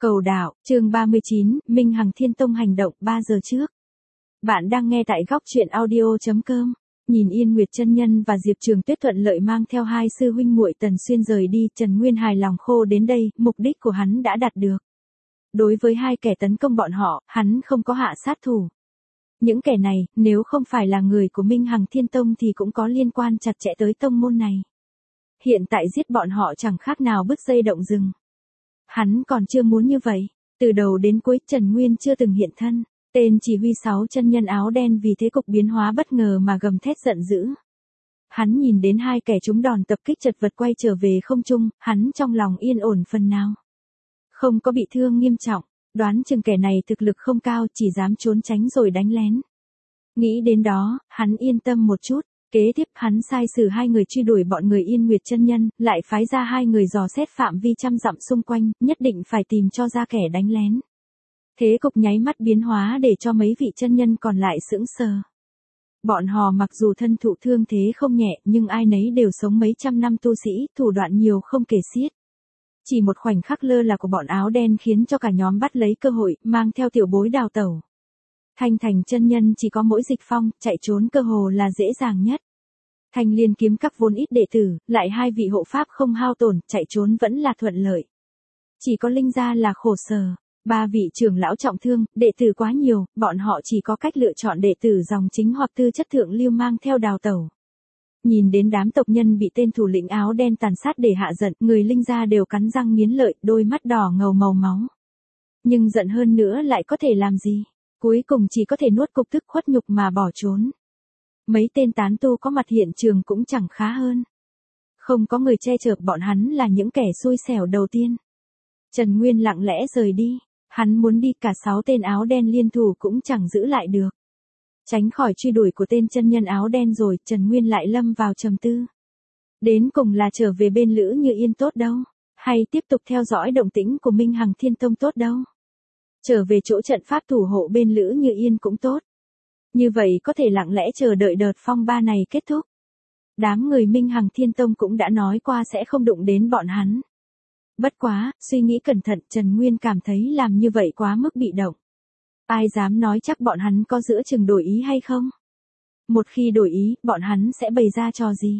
Cầu đạo, chương 39, Minh Hằng Thiên Tông hành động 3 giờ trước. Bạn đang nghe tại góc truyện audio.com. Nhìn Yên Nguyệt chân nhân và Diệp Trường Tuyết thuận lợi mang theo hai sư huynh muội Tần Xuyên rời đi, Trần Nguyên hài lòng khô đến đây, mục đích của hắn đã đạt được. Đối với hai kẻ tấn công bọn họ, hắn không có hạ sát thủ. Những kẻ này, nếu không phải là người của Minh Hằng Thiên Tông thì cũng có liên quan chặt chẽ tới tông môn này. Hiện tại giết bọn họ chẳng khác nào bứt dây động rừng. Hắn còn chưa muốn như vậy, từ đầu đến cuối Trần Nguyên chưa từng hiện thân, tên chỉ huy 6 chân nhân áo đen vì thế cục biến hóa bất ngờ mà gầm thét giận dữ. Hắn nhìn đến hai kẻ trúng đòn tập kích chật vật quay trở về không trung, hắn trong lòng yên ổn phần nào. Không có bị thương nghiêm trọng, đoán chừng kẻ này thực lực không cao chỉ dám trốn tránh rồi đánh lén. Nghĩ đến đó, hắn yên tâm một chút. Kế tiếp hắn sai sử hai người truy đuổi bọn người Yên Nguyệt chân nhân, lại phái ra hai người dò xét phạm vi trăm dặm xung quanh, nhất định phải tìm cho ra kẻ đánh lén. Thế cục nháy mắt biến hóa để cho mấy vị chân nhân còn lại sững sờ. Bọn họ mặc dù thân thụ thương thế không nhẹ nhưng ai nấy đều sống mấy trăm năm tu sĩ, thủ đoạn nhiều không kể xiết. Chỉ một khoảnh khắc lơ là của bọn áo đen khiến cho cả nhóm bắt lấy cơ hội, mang theo tiểu bối đào tẩu. Thanh Thành chân nhân chỉ có mỗi Dịch Phong, chạy trốn cơ hồ là dễ dàng nhất. Thanh Liên kiếm các vốn ít đệ tử, lại hai vị hộ pháp không hao tổn, chạy trốn vẫn là thuận lợi. Chỉ có Linh gia là khổ sở, ba vị trưởng lão trọng thương, đệ tử quá nhiều, bọn họ chỉ có cách lựa chọn đệ tử dòng chính hoặc tư chất thượng lưu mang theo đào tẩu. Nhìn đến đám tộc nhân bị tên thủ lĩnh áo đen tàn sát để hạ giận, người Linh gia đều cắn răng nghiến lợi, đôi mắt đỏ ngầu màu máu. Nhưng giận hơn nữa lại có thể làm gì? Cuối cùng chỉ có thể nuốt cục tức khuất nhục mà bỏ trốn. Mấy tên tán tu có mặt hiện trường cũng chẳng khá hơn. Không có người che chở bọn hắn là những kẻ xui xẻo đầu tiên. Trần Nguyên lặng lẽ rời đi, hắn muốn đi cả 6 tên áo đen liên thủ cũng chẳng giữ lại được. Tránh khỏi truy đuổi của tên chân nhân áo đen rồi, Trần Nguyên lại lâm vào trầm tư. Đến cùng là trở về bên Lữ Như Yên tốt đâu, hay tiếp tục theo dõi động tĩnh của Minh Hằng Thiên Tông tốt đâu. Trở về chỗ trận pháp thủ hộ bên Lữ Như Yên cũng tốt. Như vậy có thể lặng lẽ chờ đợi đợt phong ba này kết thúc. Đám người Minh Hằng Thiên Tông cũng đã nói qua sẽ không đụng đến bọn hắn. Bất quá, suy nghĩ cẩn thận Trần Nguyên cảm thấy làm như vậy quá mức bị động. Ai dám nói chắc bọn hắn có giữa chừng đổi ý hay không? Một khi đổi ý, bọn hắn sẽ bày ra trò gì?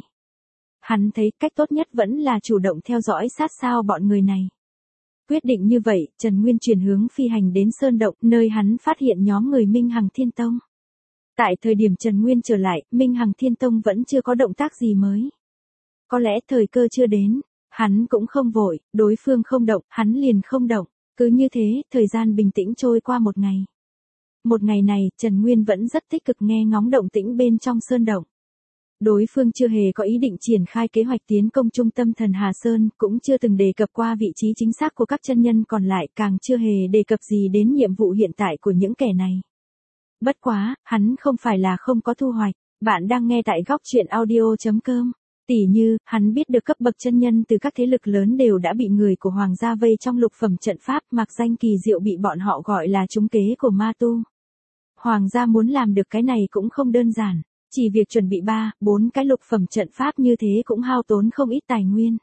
Hắn thấy cách tốt nhất vẫn là chủ động theo dõi sát sao bọn người này. Quyết định như vậy, Trần Nguyên chuyển hướng phi hành đến Sơn Động, nơi hắn phát hiện nhóm người Minh Hằng Thiên Tông. Tại thời điểm Trần Nguyên trở lại, Minh Hằng Thiên Tông vẫn chưa có động tác gì mới. Có lẽ thời cơ chưa đến, hắn cũng không vội, đối phương không động, hắn liền không động. Cứ như thế, thời gian bình tĩnh trôi qua một ngày. Một ngày này, Trần Nguyên vẫn rất tích cực nghe ngóng động tĩnh bên trong Sơn Động. Đối phương chưa hề có ý định triển khai kế hoạch tiến công trung tâm thần Hà Sơn, cũng chưa từng đề cập qua vị trí chính xác của các chân nhân còn lại, càng chưa hề đề cập gì đến nhiệm vụ hiện tại của những kẻ này. Bất quá, hắn không phải là không có thu hoạch, bạn đang nghe tại góc truyện audio.com. Tỉ như, hắn biết được cấp bậc chân nhân từ các thế lực lớn đều đã bị người của Hoàng gia vây trong lục phẩm trận pháp, mặc danh kỳ diệu bị bọn họ gọi là trúng kế của ma tu. Hoàng gia muốn làm được cái này cũng không đơn giản. Chỉ việc chuẩn bị 3-4 cái lục phẩm trận pháp như thế cũng hao tốn không ít tài nguyên.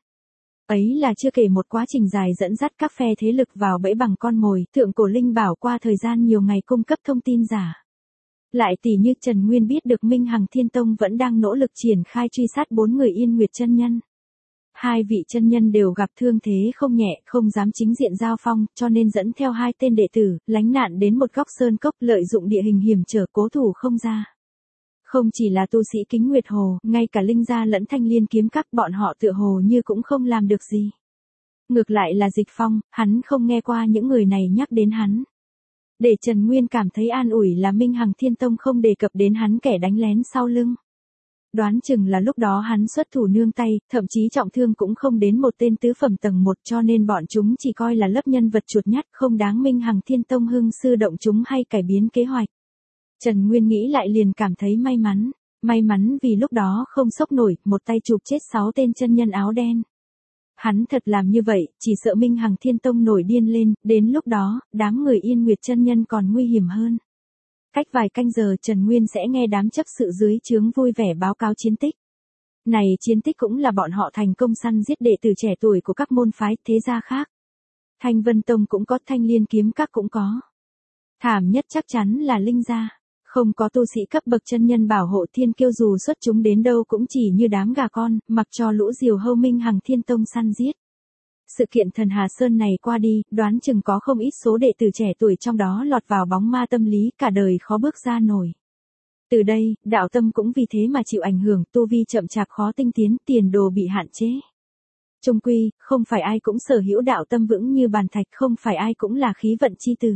Ấy là chưa kể một quá trình dài dẫn dắt các phe thế lực vào bẫy bằng con mồi, thượng cổ linh bảo qua thời gian nhiều ngày cung cấp thông tin giả. Lại tỉ như Trần Nguyên biết được Minh Hằng Thiên Tông vẫn đang nỗ lực triển khai truy sát 4 người Yên Nguyệt chân nhân. Hai vị chân nhân đều gặp thương thế không nhẹ, không dám chính diện giao phong, cho nên dẫn theo hai tên đệ tử, lánh nạn đến một góc sơn cốc, lợi dụng địa hình hiểm trở cố thủ không ra. Không chỉ là tu sĩ Kính Nguyệt Hồ, ngay cả Linh gia lẫn Thanh Liên kiếm các bọn họ tựa hồ như cũng không làm được gì. Ngược lại là Dịch Phong, hắn không nghe qua những người này nhắc đến hắn. Để Trần Nguyên cảm thấy an ủi là Minh Hằng Thiên Tông không đề cập đến hắn kẻ đánh lén sau lưng. Đoán chừng là lúc đó hắn xuất thủ nương tay, thậm chí trọng thương cũng không đến một tên tứ phẩm tầng 1 cho nên bọn chúng chỉ coi là lớp nhân vật chuột nhắt không đáng Minh Hằng Thiên Tông hưng sư động chúng hay cải biến kế hoạch. Trần Nguyên nghĩ lại liền cảm thấy may mắn vì lúc đó không sốc nổi, một tay chụp chết 6 tên chân nhân áo đen. Hắn thật làm như vậy, chỉ sợ Minh Hằng Thiên Tông nổi điên lên, đến lúc đó, đám người Yên Nguyệt chân nhân còn nguy hiểm hơn. Cách vài canh giờ Trần Nguyên sẽ nghe đám chấp sự dưới trướng vui vẻ báo cáo chiến tích. Này chiến tích cũng là bọn họ thành công săn giết đệ tử trẻ tuổi của các môn phái thế gia khác. Thanh Vân Tông cũng có, Thanh Liên kiếm các cũng có. Thảm nhất chắc chắn là Linh gia. Không có tu sĩ cấp bậc chân nhân bảo hộ thiên kiêu dù xuất chúng đến đâu cũng chỉ như đám gà con, mặc cho lũ diều hâu Minh Hằng Thiên Tông săn giết. Sự kiện Thần Hà Sơn này qua đi, đoán chừng có không ít số đệ tử trẻ tuổi trong đó lọt vào bóng ma tâm lý cả đời khó bước ra nổi. Từ đây, đạo tâm cũng vì thế mà chịu ảnh hưởng, tu vi chậm chạp khó tinh tiến, tiền đồ bị hạn chế. Chung quy, không phải ai cũng sở hữu đạo tâm vững như bàn thạch, không phải ai cũng là khí vận chi tử.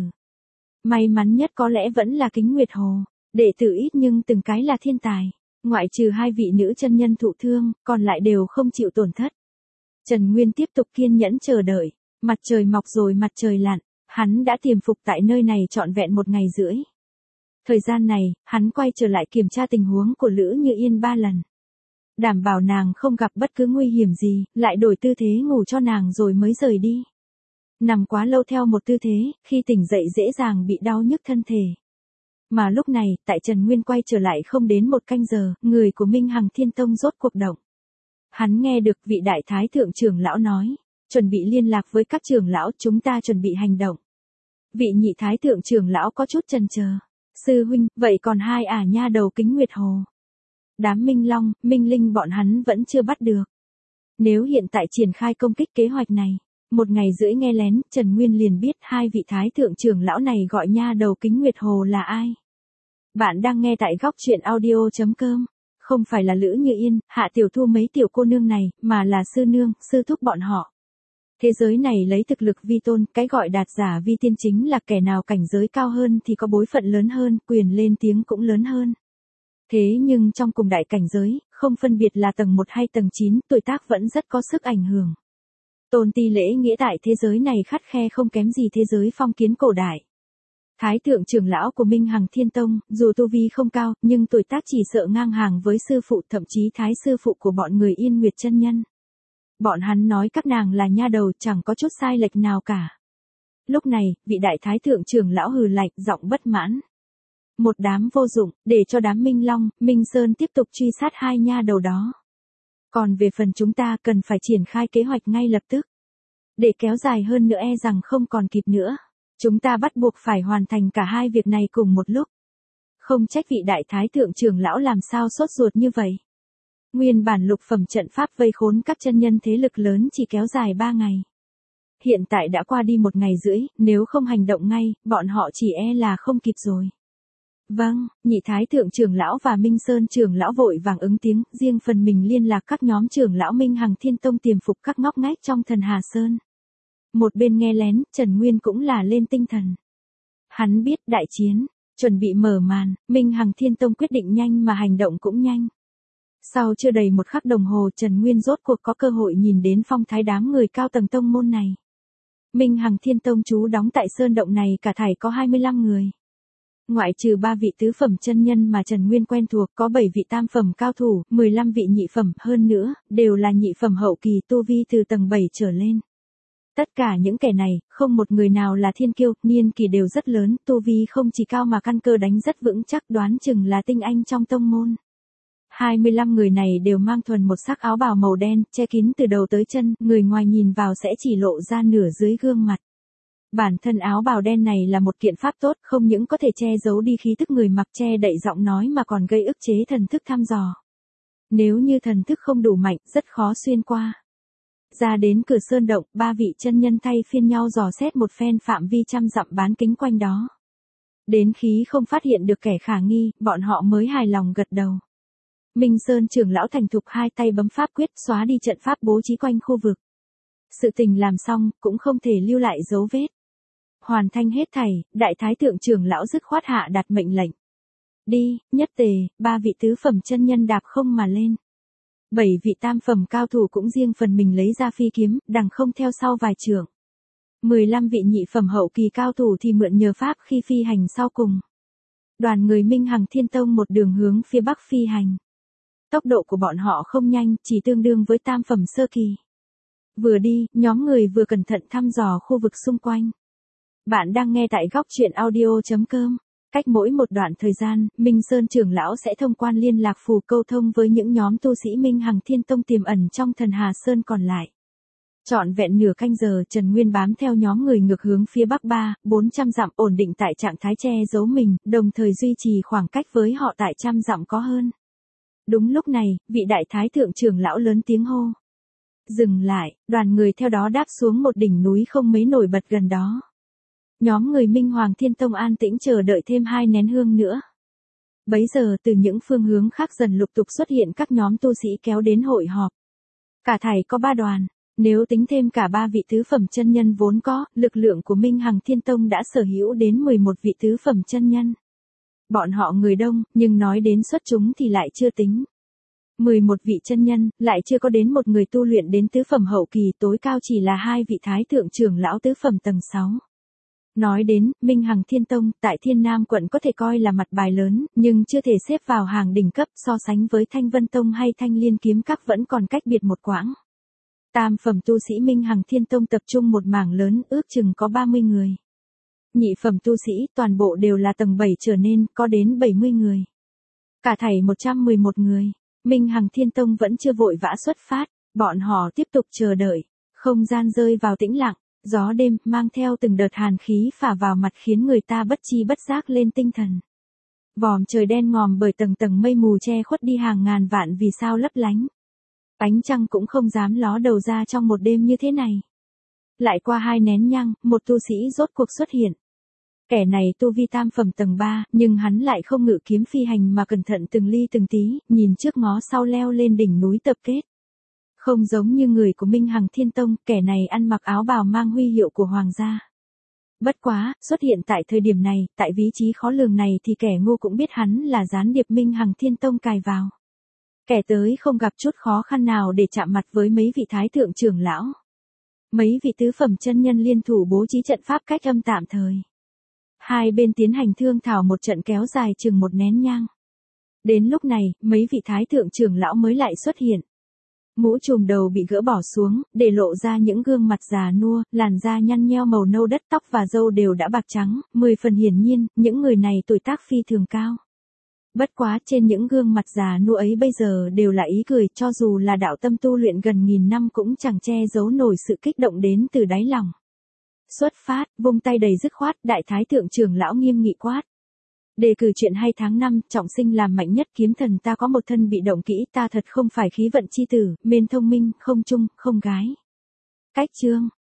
May mắn nhất có lẽ vẫn là Kính Nguyệt Hồ, đệ tử ít nhưng từng cái là thiên tài, ngoại trừ 2 vị nữ chân nhân thụ thương, còn lại đều không chịu tổn thất. Trần Nguyên tiếp tục kiên nhẫn chờ đợi, mặt trời mọc rồi mặt trời lặn, hắn đã tiềm phục tại nơi này trọn vẹn 1 ngày rưỡi. Thời gian này, hắn quay trở lại kiểm tra tình huống của Lữ Như Yên 3 lần. Đảm bảo nàng không gặp bất cứ nguy hiểm gì, lại đổi tư thế ngủ cho nàng rồi mới rời đi. Nằm quá lâu theo một tư thế, khi tỉnh dậy dễ dàng bị đau nhức thân thể. Mà lúc này, tại Trần Nguyên quay trở lại không đến 1 canh giờ, người của Minh Hằng Thiên Tông rốt cuộc động. Hắn nghe được vị đại thái thượng trưởng lão nói, chuẩn bị liên lạc với các trưởng lão, chúng ta chuẩn bị hành động. Vị nhị thái thượng trưởng lão có chút chần chờ. Sư huynh, vậy còn 2 nha đầu Kính Nguyệt Hồ. Đám Minh Long, Minh Linh bọn hắn vẫn chưa bắt được. Nếu hiện tại triển khai công kích kế hoạch này, 1 ngày rưỡi nghe lén, Trần Nguyên liền biết 2 vị thái thượng trưởng lão này gọi nha đầu Kính Nguyệt Hồ là ai. Bạn đang nghe tại góc truyện audio.com. Không phải là Lữ Như Yên, Hạ Tiểu Thu mấy tiểu cô nương này, mà là sư nương, sư thúc bọn họ. Thế giới này lấy thực lực vi tôn, cái gọi đạt giả vi tiên chính là kẻ nào cảnh giới cao hơn thì có bối phận lớn hơn, quyền lên tiếng cũng lớn hơn. Thế nhưng trong cùng đại cảnh giới, không phân biệt là tầng 1 hay tầng 9, tuổi tác vẫn rất có sức ảnh hưởng. Tôn ti lễ nghĩa tại thế giới này khắt khe không kém gì thế giới phong kiến cổ đại. Thái thượng trưởng lão của Minh Hằng Thiên Tông, dù tu vi không cao, nhưng tuổi tác chỉ sợ ngang hàng với sư phụ, thậm chí thái sư phụ của bọn người Yên Nguyệt chân nhân. Bọn hắn nói các nàng là nha đầu, chẳng có chút sai lệch nào cả. Lúc này, vị đại thái thượng trưởng lão hừ lạnh, giọng bất mãn. Một đám vô dụng, để cho đám Minh Long, Minh Sơn tiếp tục truy sát 2 nha đầu đó. Còn về phần chúng ta cần phải triển khai kế hoạch ngay lập tức. Để kéo dài hơn nữa e rằng không còn kịp nữa. Chúng ta bắt buộc phải hoàn thành cả 2 việc này cùng một lúc. Không trách vị đại thái thượng trưởng lão làm sao sốt ruột như vậy. Nguyên bản lục phẩm trận pháp vây khốn các chân nhân thế lực lớn chỉ kéo dài 3 ngày. Hiện tại đã qua đi 1 ngày rưỡi, nếu không hành động ngay, bọn họ chỉ e là không kịp rồi. Vâng, nhị thái thượng trưởng lão và Minh Sơn trưởng lão vội vàng ứng tiếng, riêng phần mình liên lạc các nhóm trưởng lão Minh Hằng Thiên Tông tiềm phục các ngóc ngách trong Thần Hà Sơn. Một bên nghe lén, Trần Nguyên cũng là lên tinh thần. Hắn biết đại chiến, chuẩn bị mở màn, Minh Hằng Thiên Tông quyết định nhanh mà hành động cũng nhanh. Sau chưa đầy 1 khắc đồng hồ, Trần Nguyên rốt cuộc có cơ hội nhìn đến phong thái đám người cao tầng tông môn này. Minh Hằng Thiên Tông trú đóng tại sơn động này cả thảy có 25 người. Ngoại trừ 3 vị tứ phẩm chân nhân mà Trần Nguyên quen thuộc, có 7 vị tam phẩm cao thủ, 15 vị nhị phẩm, hơn nữa, đều là nhị phẩm hậu kỳ, tu vi từ tầng 7 trở lên. Tất cả những kẻ này, không một người nào là thiên kiêu, niên kỳ đều rất lớn, tu vi không chỉ cao mà căn cơ đánh rất vững chắc, đoán chừng là tinh anh trong tông môn. 25 người này đều mang thuần một sắc áo bào màu đen, che kín từ đầu tới chân, người ngoài nhìn vào sẽ chỉ lộ ra nửa dưới gương mặt. Bản thân áo bào đen này là một kiện pháp tốt, không những có thể che giấu đi khí tức người mặc, che đậy giọng nói mà còn gây ức chế thần thức thăm dò. Nếu như thần thức không đủ mạnh, rất khó xuyên qua. Ra đến cửa sơn động, 3 vị chân nhân thay phiên nhau dò xét một phen phạm vi trăm dặm bán kính quanh đó. Đến khi không phát hiện được kẻ khả nghi, bọn họ mới hài lòng gật đầu. Minh Sơn trưởng lão thành thục 2 tay bấm pháp quyết xóa đi trận pháp bố trí quanh khu vực. Sự tình làm xong, cũng không thể lưu lại dấu vết. Hoàn thành hết thảy, đại thái thượng trưởng lão dứt khoát hạ đặt mệnh lệnh. Đi, nhất tề, 3 vị tứ phẩm chân nhân đạp không mà lên. 7 vị tam phẩm cao thủ cũng riêng phần mình lấy ra phi kiếm, đằng không theo sau vài trượng. 15 vị nhị phẩm hậu kỳ cao thủ thì mượn nhờ pháp khi phi hành sau cùng. Đoàn người Minh Hằng Thiên Tông một đường hướng phía bắc phi hành. Tốc độ của bọn họ không nhanh, chỉ tương đương với tam phẩm sơ kỳ. Vừa đi, nhóm người vừa cẩn thận thăm dò khu vực xung quanh. Bạn đang nghe tại góc truyện audio.com. Cách mỗi một đoạn thời gian, Minh Sơn trưởng lão sẽ thông quan liên lạc phù câu thông với những nhóm tu sĩ Minh Hằng Thiên Tông tiềm ẩn trong Thần Hà Sơn còn lại. Trọn vẹn nửa canh giờ Trần Nguyên bám theo nhóm người ngược hướng phía bắc 400 dặm ổn định tại trạng thái che giấu mình, đồng thời duy trì khoảng cách với họ tại trăm dặm có hơn. Đúng lúc này, vị đại thái thượng trưởng lão lớn tiếng hô. Dừng lại, đoàn người theo đó đáp xuống một đỉnh núi không mấy nổi bật gần đó. Nhóm người Minh Hoàng Thiên Tông an tĩnh chờ đợi thêm 2 nén hương nữa. Bấy giờ từ những phương hướng khác dần lục tục xuất hiện các nhóm tu sĩ kéo đến hội họp. Cả thảy có 3 đoàn, nếu tính thêm cả 3 vị tứ phẩm chân nhân vốn có, lực lượng của Minh Hằng Thiên Tông đã sở hữu đến 11 vị tứ phẩm chân nhân. Bọn họ người đông, nhưng nói đến xuất chúng thì lại chưa tính. 11 vị chân nhân, lại chưa có đến một người tu luyện đến tứ phẩm hậu kỳ, tối cao chỉ là 2 vị thái thượng trưởng lão tứ phẩm tầng 6. Nói đến, Minh Hằng Thiên Tông, tại Thiên Nam quận có thể coi là mặt bài lớn, nhưng chưa thể xếp vào hàng đỉnh cấp, so sánh với Thanh Vân Tông hay Thanh Liên Kiếm Các vẫn còn cách biệt một quãng. Tam phẩm tu sĩ Minh Hằng Thiên Tông tập trung một mảng lớn, ước chừng có 30 người. Nhị phẩm tu sĩ, toàn bộ đều là tầng 7 trở nên, có đến 70 người. Cả thảy 111 người. Minh Hằng Thiên Tông vẫn chưa vội vã xuất phát, bọn họ tiếp tục chờ đợi. Không gian rơi vào tĩnh lặng, gió đêm mang theo từng đợt hàn khí phả vào mặt khiến người ta bất chi bất giác lên tinh thần. Vòm trời đen ngòm bởi tầng tầng mây mù che khuất đi hàng ngàn vạn vì sao lấp lánh. Ánh trăng cũng không dám ló đầu ra trong một đêm như thế này. Lại qua 2 nén nhang, một tu sĩ rốt cuộc xuất hiện. Kẻ này tu vi tam phẩm tầng 3, nhưng hắn lại không ngự kiếm phi hành mà cẩn thận từng ly từng tí, nhìn trước ngó sau leo lên đỉnh núi tập kết. Không giống như người của Minh Hằng Thiên Tông, kẻ này ăn mặc áo bào mang huy hiệu của hoàng gia. Bất quá, xuất hiện tại thời điểm này, tại vị trí khó lường này thì kẻ ngu cũng biết hắn là gián điệp Minh Hằng Thiên Tông cài vào. Kẻ tới không gặp chút khó khăn nào để chạm mặt với mấy vị thái thượng trưởng lão. Mấy vị tứ phẩm chân nhân liên thủ bố trí trận pháp cách âm tạm thời. Hai bên tiến hành thương thảo một trận kéo dài chừng 1 nén nhang. Đến lúc này, mấy vị thái thượng trưởng lão mới lại xuất hiện. Mũ trùm đầu bị gỡ bỏ xuống, để lộ ra những gương mặt già nua, làn da nhăn nheo màu nâu đất, tóc và râu đều đã bạc trắng, 10 phần hiển nhiên, những người này tuổi tác phi thường cao. Bất quá trên những gương mặt già nua ấy bây giờ đều là ý cười, cho dù là đạo tâm tu luyện gần 1000 năm cũng chẳng che giấu nổi sự kích động đến từ đáy lòng. Xuất phát, vung tay đầy dứt khoát, đại thái thượng trưởng lão nghiêm nghị quát. Đề cử chuyện hay tháng 5, trọng sinh làm mạnh nhất kiếm thần, ta có một thân bị động kỹ, ta thật không phải khí vận chi tử, mên thông minh, không trung, không gái. Cách chương.